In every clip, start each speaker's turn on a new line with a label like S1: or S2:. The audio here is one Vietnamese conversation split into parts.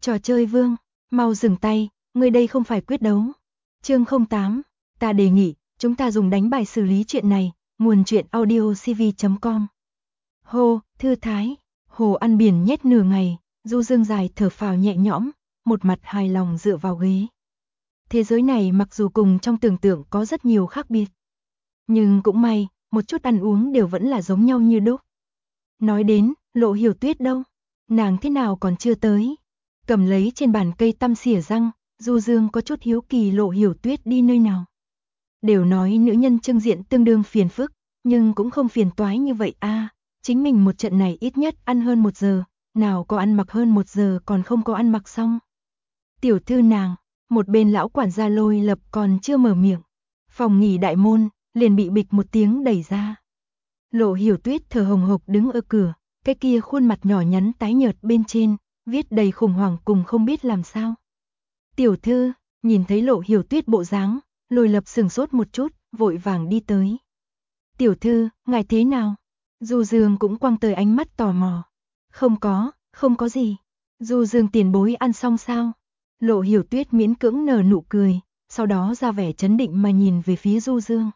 S1: Trò chơi vương, mau dừng tay, người đây không phải quyết đấu. Chương 08, ta đề nghị, chúng ta dùng đánh bài xử lý chuyện này, nguồn chuyện audiocv.com. Hô, thư thái, hồ ăn biển nhét nửa ngày, Du Dương dài thở phào nhẹ nhõm, một mặt hài lòng dựa vào ghế. Thế giới này mặc dù cùng trong tưởng tượng có rất nhiều khác biệt, nhưng cũng may, một chút ăn uống đều vẫn là giống nhau như đúc. Nói đến, Lộ Hiểu Tuyết đâu? Nàng thế nào còn chưa tới? Cầm lấy trên bàn cây tăm xỉa răng, Du Dương có chút hiếu kỳ Lộ Hiểu Tuyết đi nơi nào. Đều nói nữ nhân trưng diện tương đương phiền phức, nhưng cũng không phiền toái như vậy a. Chính mình một trận này ít nhất ăn hơn 1 giờ, nào có ăn mặc hơn 1 giờ còn không có ăn mặc xong. Tiểu thư nàng, một bên lão quản gia Lôi Lập còn chưa mở miệng. Phòng nghỉ đại môn, liền bị bịch một tiếng đẩy ra. Lộ Hiểu Tuyết thở hồng hộc đứng ở cửa, cái kia khuôn mặt nhỏ nhắn tái nhợt bên trên, viết đầy khủng hoảng cùng không biết làm sao. Tiểu thư, nhìn thấy Lộ Hiểu Tuyết bộ dáng, Lôi Lập sừng sốt một chút, vội vàng đi tới. Tiểu thư, ngài thế nào? Du Dương cũng quăng tới ánh mắt tò mò. Không có gì. Du Dương tiền bối ăn xong sao? Lộ Hiểu Tuyết miễn cưỡng nở nụ cười, sau đó ra vẻ trấn định mà nhìn về phía Du Dương.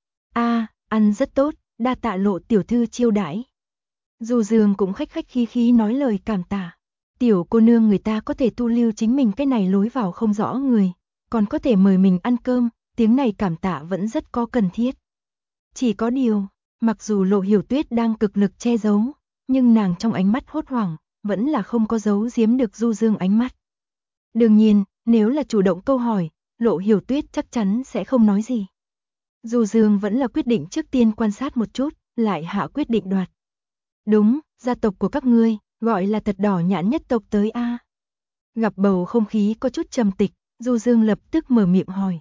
S1: Ăn rất tốt, đa tạ Lộ tiểu thư chiêu đãi. Du Dương cũng khách khách khí khí nói lời cảm tạ. Tiểu cô nương người ta có thể thu lưu chính mình cái này lối vào không rõ người, còn có thể mời mình ăn cơm, tiếng này cảm tạ vẫn rất có cần thiết. Chỉ có điều, mặc dù Lộ Hiểu Tuyết đang cực lực che giấu, nhưng nàng trong ánh mắt hốt hoảng, vẫn là không có giấu giếm được Du Dương ánh mắt. Đương nhiên, nếu là chủ động câu hỏi, Lộ Hiểu Tuyết chắc chắn sẽ không nói gì. Du Dương vẫn là quyết định trước tiên quan sát một chút, lại hạ quyết định đoạt. Đúng, gia tộc của các ngươi, gọi là Thật Đỏ Nhãn Nhất tộc tới a. Gặp bầu không khí có chút trầm tịch, Du Dương lập tức mở miệng hỏi.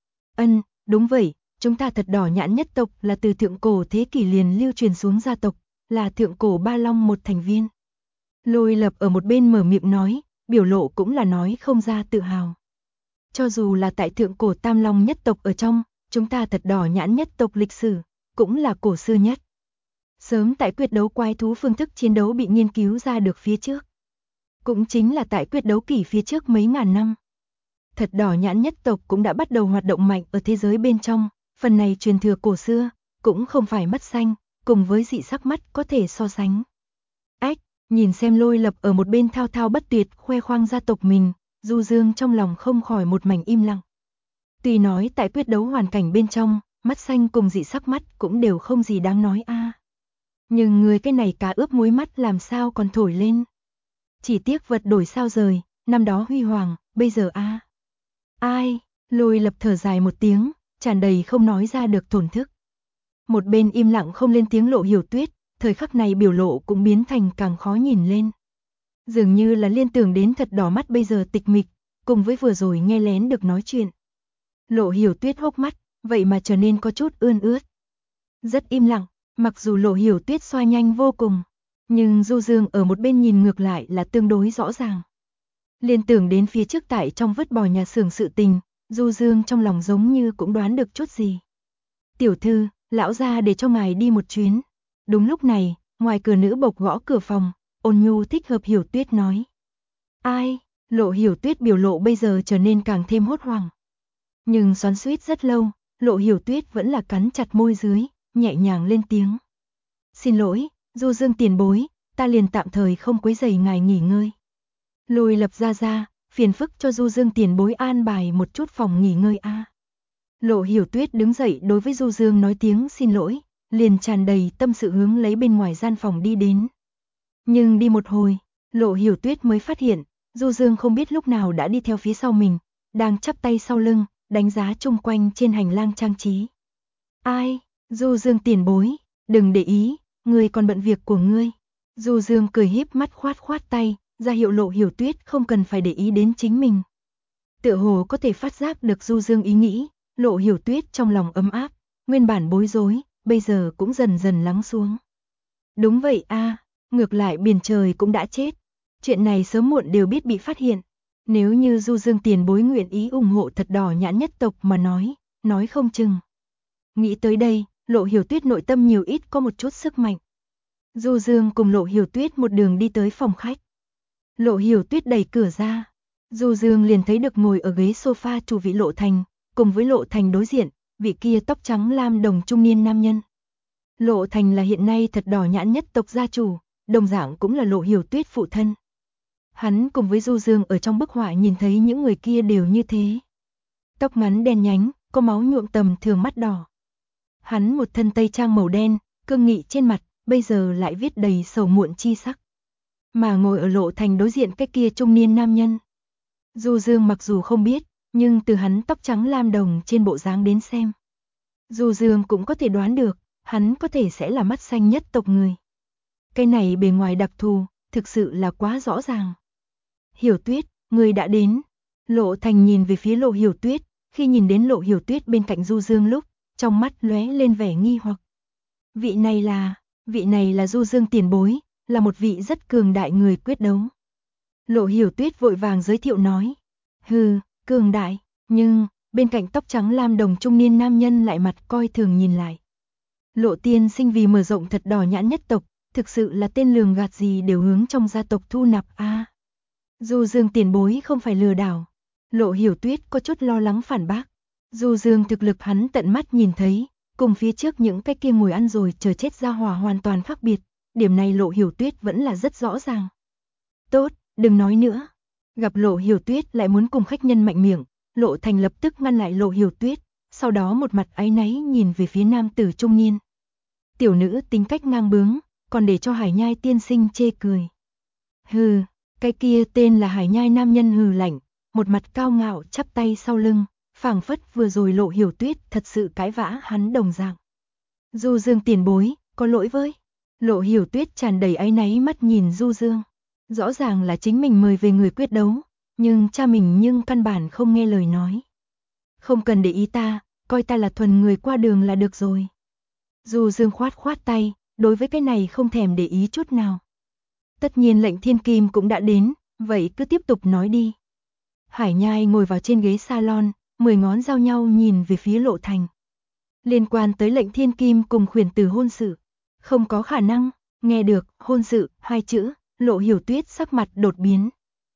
S1: Đúng vậy, chúng ta Thật Đỏ Nhãn Nhất tộc là từ thượng cổ thế kỷ liền lưu truyền xuống gia tộc, là thượng cổ Ba Long một thành viên. Lôi Lập ở một bên mở miệng nói, biểu lộ cũng là nói không ra tự hào. Cho dù là tại thượng cổ Tam Long nhất tộc ở trong, chúng ta Thật Đỏ Nhãn Nhất tộc lịch sử, cũng là cổ xưa nhất. Sớm tại quyết đấu quái thú phương thức chiến đấu bị nghiên cứu ra được phía trước. Cũng chính là tại quyết đấu kỷ phía trước mấy ngàn năm. Thật Đỏ Nhãn Nhất tộc cũng đã bắt đầu hoạt động mạnh ở thế giới bên trong, phần này truyền thừa cổ xưa, cũng không phải mắt xanh, cùng với dị sắc mắt có thể so sánh. Nhìn xem Lôi Lập ở một bên thao thao bất tuyệt khoe khoang gia tộc mình, Du Dương trong lòng không khỏi một mảnh im lặng. Tuy nói tại quyết đấu hoàn cảnh bên trong, mắt xanh cùng dị sắc mắt cũng đều không gì đáng nói a. Nhưng người cái này cá ướp muối mắt làm sao còn thổi lên. Chỉ tiếc vật đổi sao rời, năm đó huy hoàng, bây giờ a. Ai, Lôi Lập thở dài một tiếng, tràn đầy không nói ra được thổn thức. Một bên im lặng không lên tiếng Lộ Hiểu Tuyết, thời khắc này biểu lộ cũng biến thành càng khó nhìn lên. Dường như là liên tưởng đến Thật Đỏ mắt bây giờ tịch mịch, cùng với vừa rồi nghe lén được nói chuyện. Lộ Hiểu Tuyết hốc mắt, vậy mà trở nên có chút ươn ướt. Rất im lặng, mặc dù Lộ Hiểu Tuyết xoa nhanh vô cùng, nhưng Du Dương ở một bên nhìn ngược lại là tương đối rõ ràng. Liên tưởng đến phía trước tại trong vứt bỏ nhà xưởng sự tình, Du Dương trong lòng giống như cũng đoán được chút gì. Tiểu thư, lão gia để cho ngài đi một chuyến. Đúng lúc này, ngoài cửa nữ bộc gõ cửa phòng, ôn nhu thích hợp Hiểu Tuyết nói. Ai, Lộ Hiểu Tuyết biểu lộ bây giờ trở nên càng thêm hốt hoảng. Nhưng xoắn xuýt rất lâu, Lộ Hiểu Tuyết vẫn là cắn chặt môi dưới, nhẹ nhàng lên tiếng. Xin lỗi, Du Dương tiền bối, ta liền tạm thời không quấy rầy ngài nghỉ ngơi. Lôi Lập ra, phiền phức cho Du Dương tiền bối an bài một chút phòng nghỉ ngơi a. Lộ Hiểu Tuyết đứng dậy đối với Du Dương nói tiếng xin lỗi, liền tràn đầy tâm sự hướng lấy bên ngoài gian phòng đi đến. Nhưng đi một hồi, Lộ Hiểu Tuyết mới phát hiện, Du Dương không biết lúc nào đã đi theo phía sau mình, đang chắp tay sau lưng, đánh giá chung quanh trên hành lang trang trí. Ai, Du Dương tiền bối, đừng để ý, ngươi còn bận việc của ngươi. Du Dương cười híp mắt khoát khoát tay, ra hiệu Lộ Hiểu Tuyết không cần phải để ý đến chính mình. Tựa hồ có thể phát giác được Du Dương ý nghĩ, Lộ Hiểu Tuyết trong lòng ấm áp, nguyên bản bối rối, bây giờ cũng dần dần lắng xuống. Đúng vậy a, ngược lại biển trời cũng đã chết. Chuyện này sớm muộn đều biết bị phát hiện. Nếu như Du Dương tiền bối nguyện ý ủng hộ Thật Đỏ Nhãn Nhất tộc mà nói không chừng. Nghĩ tới đây, Lộ Hiểu Tuyết nội tâm nhiều ít có một chút sức mạnh. Du Dương cùng Lộ Hiểu Tuyết một đường đi tới phòng khách. Lộ Hiểu Tuyết đẩy cửa ra. Du Dương liền thấy được ngồi ở ghế sofa chủ vị Lộ Thành, cùng với Lộ Thành đối diện, vị kia tóc trắng lam đồng trung niên nam nhân. Lộ Thành là hiện nay Thật Đỏ Nhãn nhất tộc gia chủ, đồng dạng cũng là Lộ Hiểu Tuyết phụ thân. Hắn cùng với Du Dương ở trong bức họa nhìn thấy những người kia đều như thế. Tóc ngắn đen nhánh, có máu nhuộm tầm thường mắt đỏ. Hắn một thân tây trang màu đen, cương nghị trên mặt, bây giờ lại viết đầy sầu muộn chi sắc. Mà ngồi ở Lộ Thành đối diện cái kia trung niên nam nhân. Du Dương mặc dù không biết, nhưng từ hắn tóc trắng lam đồng trên bộ dáng đến xem. Du Dương cũng có thể đoán được, hắn có thể sẽ là mắt xanh nhất tộc người. Cái này bề ngoài đặc thù, thực sự là quá rõ ràng. Hiểu Tuyết, người đã đến. Lộ Thành nhìn về phía Lộ Hiểu Tuyết, khi nhìn đến Lộ Hiểu Tuyết bên cạnh Du Dương lúc, trong mắt lóe lên vẻ nghi hoặc. Vị này là Du Dương tiền bối, là một vị rất cường đại người quyết đấu. Lộ Hiểu Tuyết vội vàng giới thiệu nói. Hừ, cường đại, nhưng, bên cạnh tóc trắng lam đồng trung niên nam nhân lại mặt coi thường nhìn lại. Lộ tiên sinh vì mở rộng Thật Đỏ Nhãn nhất tộc, thực sự là tên lường gạt gì đều hướng trong gia tộc thu nạp a. Du Dương tiền bối không phải lừa đảo. Lộ Hiểu Tuyết có chút lo lắng phản bác. Du Dương thực lực hắn tận mắt nhìn thấy, cùng phía trước những cái kia ngồi ăn rồi chờ chết ra hỏa hoàn toàn khác biệt, điểm này Lộ Hiểu Tuyết vẫn là rất rõ ràng. Tốt, đừng nói nữa. Gặp Lộ Hiểu Tuyết lại muốn cùng khách nhân mạnh miệng, Lộ Thành lập tức ngăn lại Lộ Hiểu Tuyết, sau đó một mặt áy náy nhìn về phía nam tử trung niên. Tiểu nữ tính cách ngang bướng, còn để cho Hải Nhai tiên sinh chê cười. Hừ, cái kia tên là Hải Nhai nam nhân hừ lạnh, một mặt cao ngạo chắp tay sau lưng, phảng phất vừa rồi Lộ Hiểu Tuyết thật sự cãi vã hắn đồng dạng. Du Dương tiền bối, có lỗi với. Lộ Hiểu Tuyết tràn đầy áy náy mắt nhìn Du Dương. Rõ ràng là chính mình mời về người quyết đấu, nhưng cha mình nhưng căn bản không nghe lời nói. Không cần để ý ta, coi ta là thuần người qua đường là được rồi. Du Dương khoát khoát tay, đối với cái này không thèm để ý chút nào. Tất nhiên lệnh thiên kim cũng đã đến, vậy cứ tiếp tục nói đi. Hải Nhai ngồi vào trên ghế salon, 10 ngón giao nhau nhìn về phía Lộ Thành. Liên quan tới lệnh thiên kim cùng khuyển tử hôn sự, không có khả năng. Nghe được hôn sự hai chữ, Lộ Hiểu Tuyết sắc mặt đột biến.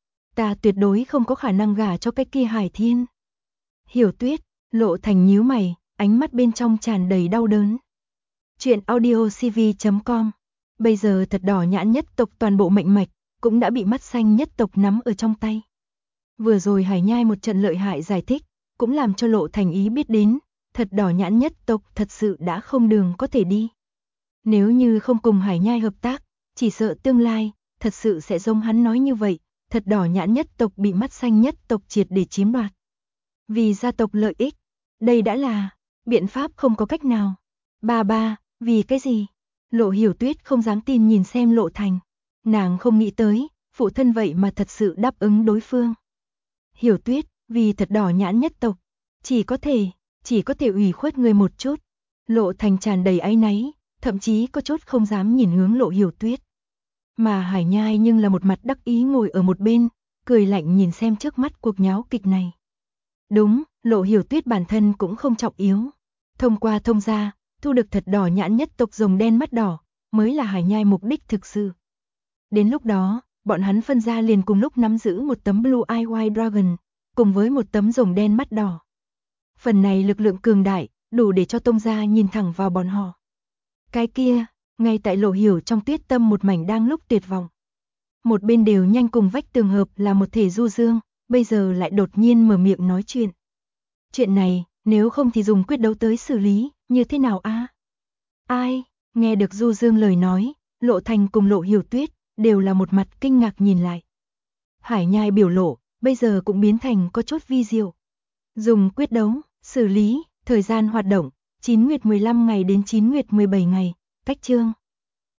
S1: Ta tuyệt đối không có khả năng gả cho cái kia Hải Thiên. Hiểu Tuyết, Lộ Thành nhíu mày, ánh mắt bên trong tràn đầy đau đớn. Chuyện audiocv.com. Bây giờ Thật Đỏ Nhãn nhất tộc toàn bộ mệnh mạch cũng đã bị mắt xanh nhất tộc nắm ở trong tay. Vừa rồi Hải Nhai một trận lợi hại giải thích, cũng làm cho Lộ Thành ý biết đến, Thật Đỏ Nhãn nhất tộc thật sự đã không đường có thể đi. Nếu như không cùng Hải Nhai hợp tác, chỉ sợ tương lai thật sự sẽ giống hắn nói như vậy, Thật Đỏ Nhãn nhất tộc bị mắt xanh nhất tộc triệt để chiếm đoạt. Vì gia tộc lợi ích, đây đã là biện pháp không có cách nào. Ba, vì cái gì? Lộ Hiểu Tuyết không dám tin nhìn xem Lộ Thành. Nàng không nghĩ tới, phụ thân vậy mà thật sự đáp ứng đối phương. Hiểu Tuyết, vì Thật Đỏ Nhãn nhất tộc, chỉ có thể ủy khuất người một chút. Lộ Thành tràn đầy áy náy, thậm chí có chút không dám nhìn hướng Lộ Hiểu Tuyết. Mà Hải Nhai nhưng là một mặt đắc ý ngồi ở một bên, cười lạnh nhìn xem trước mắt cuộc nháo kịch này. Đúng, Lộ Hiểu Tuyết bản thân cũng không trọng yếu. Thông qua thông gia, thu được Thật Đỏ Nhãn nhất tộc rồng đen mắt đỏ, mới là Hải Nhai mục đích thực sự. Đến lúc đó, bọn hắn phân ra liền cùng lúc nắm giữ một tấm Blue Eye White Dragon, cùng với một tấm rồng đen mắt đỏ. Phần này lực lượng cường đại, đủ để cho tông gia nhìn thẳng vào bọn họ. Cái kia, ngay tại Lộ Hiểu trong tuyết tâm một mảnh đang lúc tuyệt vọng. Một bên đều nhanh cùng vách tường hợp là một thể Du Dương, bây giờ lại đột nhiên mở miệng nói chuyện. Chuyện này, nếu không thì dùng quyết đấu tới xử lý, như thế nào a? Ai? Nghe được Du Dương lời nói, Lộ Thành cùng Lộ Hiểu Tuyết đều là một mặt kinh ngạc nhìn lại. Hải Nhai biểu lộ, bây giờ cũng biến thành có chút vi diệu. Dùng quyết đấu, xử lý, thời gian hoạt động, 9 nguyệt 15 ngày đến 9 nguyệt 17 ngày, cách chương.